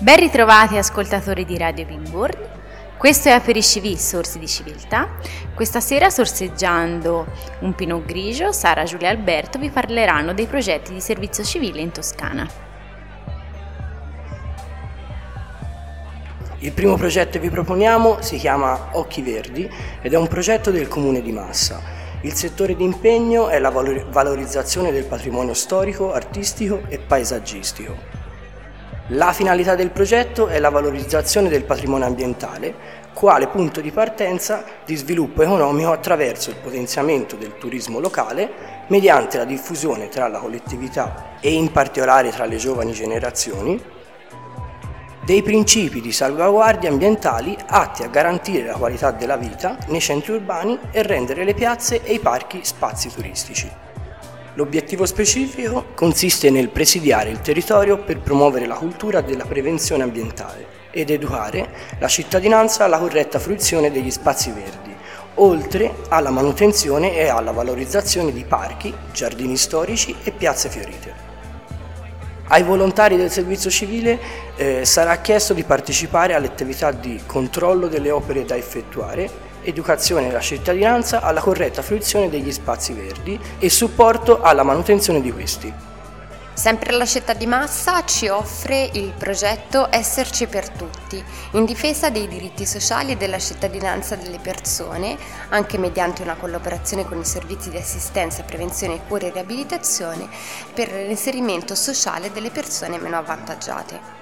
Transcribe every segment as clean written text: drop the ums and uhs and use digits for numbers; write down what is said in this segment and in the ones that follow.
Ben ritrovati ascoltatori di Radio Big World. Questo è Aperiscivi, Sorsi di Civiltà. Questa sera, sorseggiando un Pinot Grigio, Sara, Giulia e Alberto vi parleranno dei progetti di servizio civile in Toscana. Il primo progetto che vi proponiamo si chiama Occhi Verdi ed è un progetto del Comune di Massa. Il settore di impegno è la valorizzazione del patrimonio storico, artistico e paesaggistico. La finalità del progetto è la valorizzazione del patrimonio ambientale, quale punto di partenza di sviluppo economico attraverso il potenziamento del turismo locale mediante la diffusione tra la collettività e in particolare tra le giovani generazioni dei principi di salvaguardia ambientali atti a garantire la qualità della vita nei centri urbani e rendere le piazze e i parchi spazi turistici. L'obiettivo specifico consiste nel presidiare il territorio per promuovere la cultura della prevenzione ambientale ed educare la cittadinanza alla corretta fruizione degli spazi verdi, oltre alla manutenzione e alla valorizzazione di parchi, giardini storici e piazze fiorite. Ai volontari del servizio civile sarà chiesto di partecipare alle attività di controllo delle opere da effettuare, educazione della cittadinanza alla corretta fruizione degli spazi verdi e supporto alla manutenzione di questi. Sempre la città di Massa ci offre il progetto Esserci per tutti, in difesa dei diritti sociali e della cittadinanza delle persone, anche mediante una collaborazione con i servizi di assistenza, prevenzione, cura e riabilitazione per l'inserimento sociale delle persone meno avvantaggiate.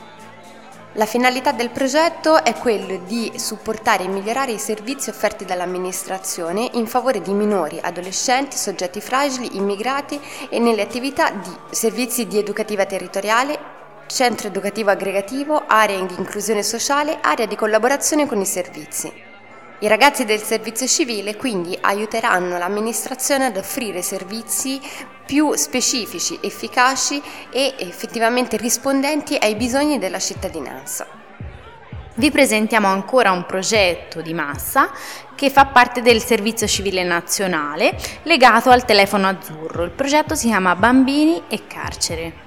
La finalità del progetto è quello di supportare e migliorare i servizi offerti dall'amministrazione in favore di minori, adolescenti, soggetti fragili, immigrati e nelle attività di servizi di educativa territoriale, centro educativo aggregativo, area di inclusione sociale, area di collaborazione con i servizi. I ragazzi del servizio civile quindi aiuteranno l'amministrazione ad offrire servizi più specifici, efficaci e effettivamente rispondenti ai bisogni della cittadinanza. Vi presentiamo ancora un progetto di Massa che fa parte del Servizio Civile Nazionale legato al telefono azzurro. Il progetto si chiama Bambini e Carcere.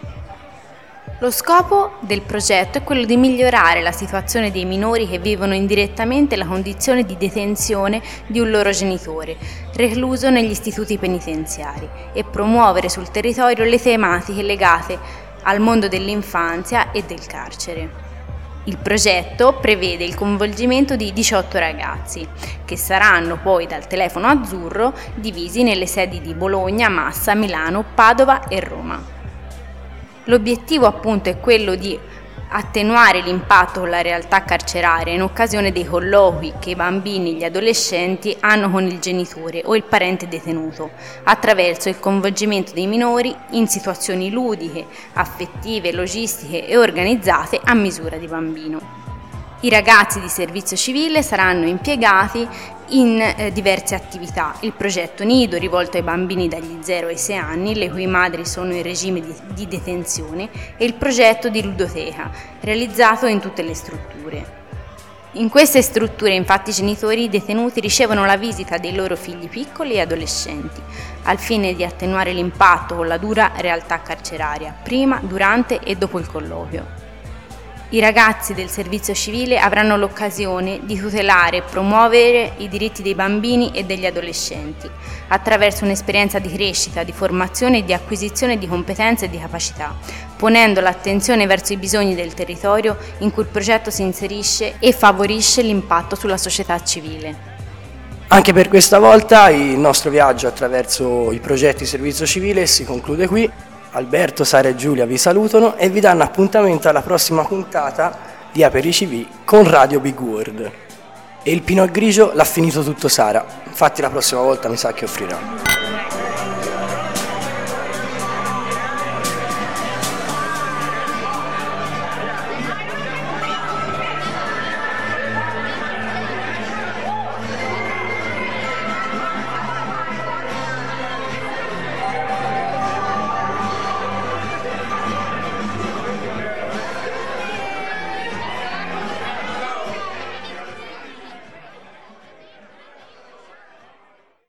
Lo scopo del progetto è quello di migliorare la situazione dei minori che vivono indirettamente la condizione di detenzione di un loro genitore, recluso negli istituti penitenziari, e promuovere sul territorio le tematiche legate al mondo dell'infanzia e del carcere. Il progetto prevede il coinvolgimento di 18 ragazzi, che saranno poi dal telefono azzurro divisi nelle sedi di Bologna, Massa, Milano, Padova e Roma. L'obiettivo appunto è quello di attenuare l'impatto con la realtà carceraria in occasione dei colloqui che i bambini e gli adolescenti hanno con il genitore o il parente detenuto, attraverso il coinvolgimento dei minori in situazioni ludiche, affettive, logistiche e organizzate a misura di bambino. I ragazzi di servizio civile saranno impiegati in diverse attività. Il progetto Nido, rivolto ai bambini dagli 0 ai 6 anni, le cui madri sono in regime di detenzione, e il progetto di Ludoteca, realizzato in tutte le strutture. In queste strutture, infatti, i genitori detenuti ricevono la visita dei loro figli piccoli e adolescenti, al fine di attenuare l'impatto con la dura realtà carceraria, prima, durante e dopo il colloquio. I ragazzi del servizio civile avranno l'occasione di tutelare e promuovere i diritti dei bambini e degli adolescenti attraverso un'esperienza di crescita, di formazione e di acquisizione di competenze e di capacità, ponendo l'attenzione verso i bisogni del territorio in cui il progetto si inserisce e favorisce l'impatto sulla società civile. Anche per questa volta il nostro viaggio attraverso i progetti di servizio civile si conclude qui. Alberto, Sara e Giulia vi salutano e vi danno appuntamento alla prossima puntata di Aperiscivi con Radio Big World. E il Pinot Grigio l'ha finito tutto Sara, infatti la prossima volta mi sa che offrirà.